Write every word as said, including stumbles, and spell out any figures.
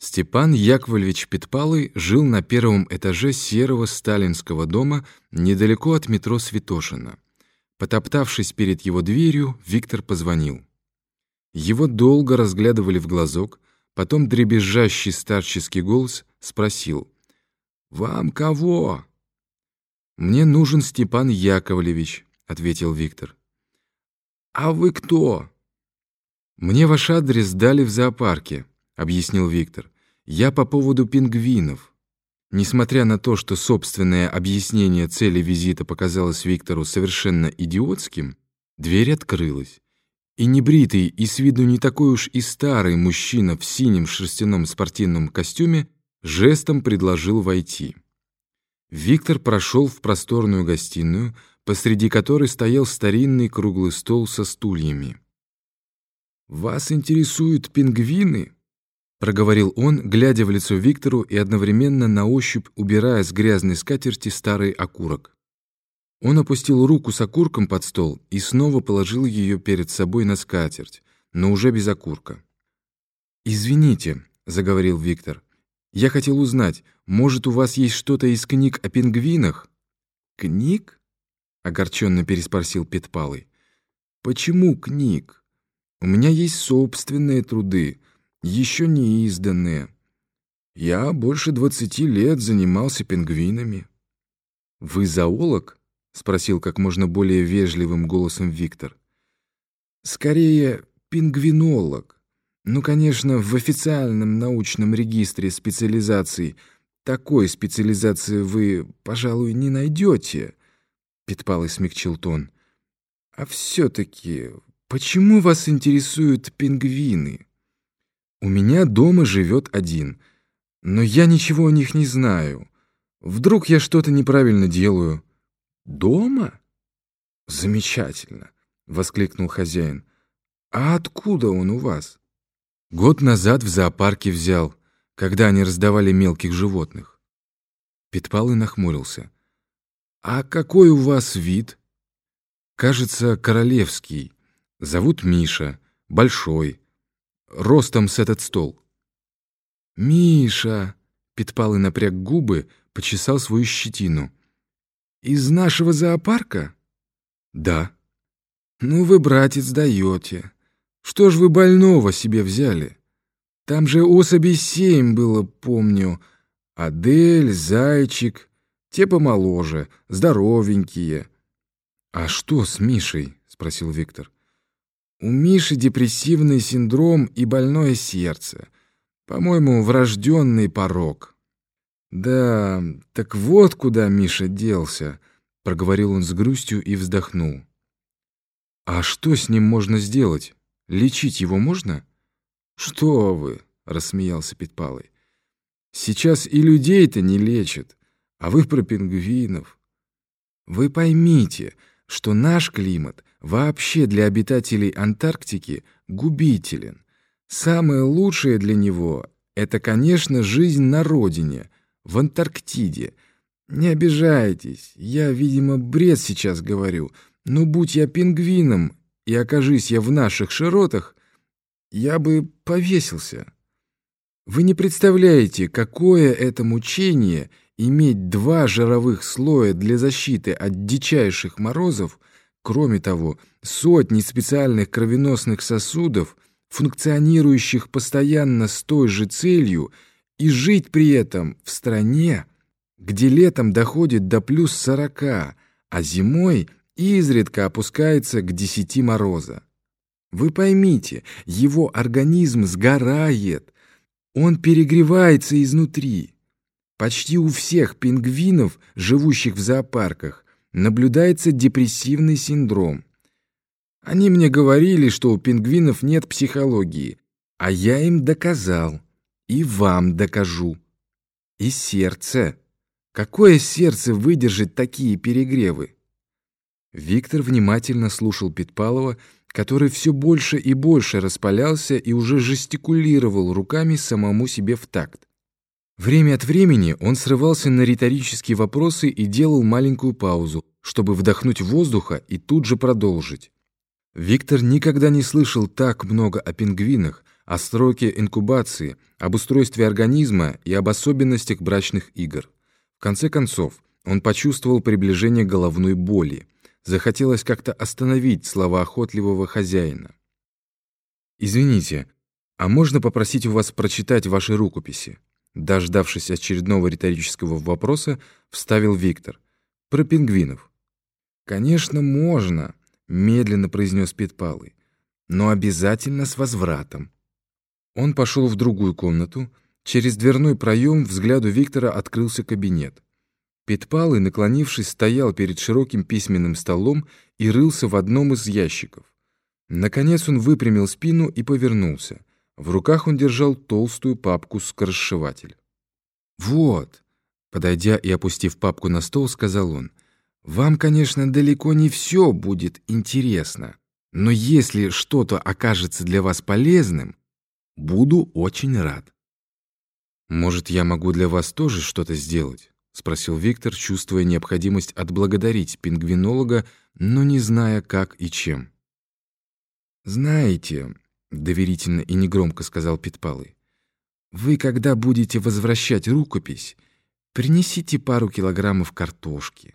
Степан Яковлевич Петпалый жил на первом этаже серого сталинского дома недалеко от метро Святошино. Потоптавшись перед его дверью, Виктор позвонил. Его долго разглядывали в глазок, потом дребезжащий старческий голос спросил: «Вам кого?» «Мне нужен Степан Яковлевич», — ответил Виктор. «А вы кто?» «Мне ваш адрес дали в зоопарке», — объяснил Виктор. «Я по поводу пингвинов». Несмотря на то, что собственное объяснение цели визита показалось Виктору совершенно идиотским, дверь открылась, и небритый и с виду не такой уж и старый мужчина в синем шерстяном спортивном костюме жестом предложил войти. Виктор прошел в просторную гостиную, посреди которой стоял старинный круглый стол со стульями. «Вас интересуют пингвины?» — проговорил он, глядя в лицо Виктору и одновременно на ощупь убирая с грязной скатерти старый окурок. Он опустил руку с окурком под стол и снова положил ее перед собой на скатерть, но уже без окурка. «Извините», — заговорил Виктор, — «я хотел узнать, может, у вас есть что-то из книг о пингвинах?» «Книг?» — огорченно переспросил Петпалый. «Почему книг? У меня есть собственные труды, еще не изданные. Я больше двадцати лет занимался пингвинами». «Вы зоолог?» — спросил как можно более вежливым голосом Виктор. «Скорее, пингвинолог. Ну, конечно, в официальном научном регистре специализаций такой специализации вы, пожалуй, не найдете». Петпалый смягчил тон. «А все-таки, почему вас интересуют пингвины? У меня дома живет один, но я ничего о них не знаю. Вдруг я что-то неправильно делаю». «Дома? Замечательно!» — воскликнул хозяин. «А откуда он у вас?» «Год назад в зоопарке взял, когда они раздавали мелких животных». Петпалый нахмурился. «А какой у вас вид?» «Кажется, королевский. Зовут Миша, большой, ростом с этот стол». «Миша!» — Петпалый напряг губы, почесал свою щетину. «Из нашего зоопарка?» «Да». «Ну вы, братец, даете. Что ж вы больного себе взяли? Там же особей семь было, помню. Адель, Зайчик, те помоложе, здоровенькие». «А что с Мишей?» — спросил Виктор. «У Миши депрессивный синдром и больное сердце. По-моему, врожденный порок». «Да, так вот куда Миша делся», — проговорил он с грустью и вздохнул. «А что с ним можно сделать? Лечить его можно?» «Что вы», — рассмеялся Петпалый. «Сейчас и людей-то не лечат, а вы про пингвинов. Вы поймите, что наш климат вообще для обитателей Антарктики губителен. Самое лучшее для него — это, конечно, жизнь на родине, в Антарктиде. Не обижайтесь, я, видимо, бред сейчас говорю, но будь я пингвином и окажись я в наших широтах, я бы повесился. Вы не представляете, какое это мучение иметь два жировых слоя для защиты от дичайших морозов, кроме того, сотни специальных кровеносных сосудов, функционирующих постоянно с той же целью, и жить при этом в стране, где летом доходит до плюс сорока, а зимой изредка опускается к десяти мороза. Вы поймите, его организм сгорает, он перегревается изнутри. Почти у всех пингвинов, живущих в зоопарках, наблюдается депрессивный синдром. Они мне говорили, что у пингвинов нет психологии, а я им доказал. И вам докажу. И сердце. Какое сердце выдержит такие перегревы?» Виктор внимательно слушал Петпалова, который все больше и больше распалялся и уже жестикулировал руками самому себе в такт. Время от времени он срывался на риторические вопросы и делал маленькую паузу, чтобы вдохнуть воздуха и тут же продолжить. Виктор никогда не слышал так много о пингвинах, о сроке инкубации, об устройстве организма и об особенностях брачных игр. В конце концов, он почувствовал приближение головной боли. Захотелось как-то остановить слова охотливого хозяина. «Извините, а можно попросить у вас прочитать ваши рукописи?» Дождавшись очередного риторического вопроса, вставил Виктор. «Про пингвинов». «Конечно, можно», — медленно произнес Пятпалый, «но обязательно с возвратом». Он пошел в другую комнату. Через дверной проем взгляду Виктора открылся кабинет. Пятпалый, наклонившись, стоял перед широким письменным столом и рылся в одном из ящиков. Наконец он выпрямил спину и повернулся. В руках он держал толстую папку-скоросшиватель. «Вот», — подойдя и опустив папку на стол, сказал он, «вам, конечно, далеко не все будет интересно, но если что-то окажется для вас полезным, буду очень рад». «Может, я могу для вас тоже что-то сделать?» — спросил Виктор, чувствуя необходимость отблагодарить пингвинолога, но не зная, как и чем. «Знаете», — доверительно и негромко сказал Пятпалый, «вы, когда будете возвращать рукопись, принесите пару килограммов картошки.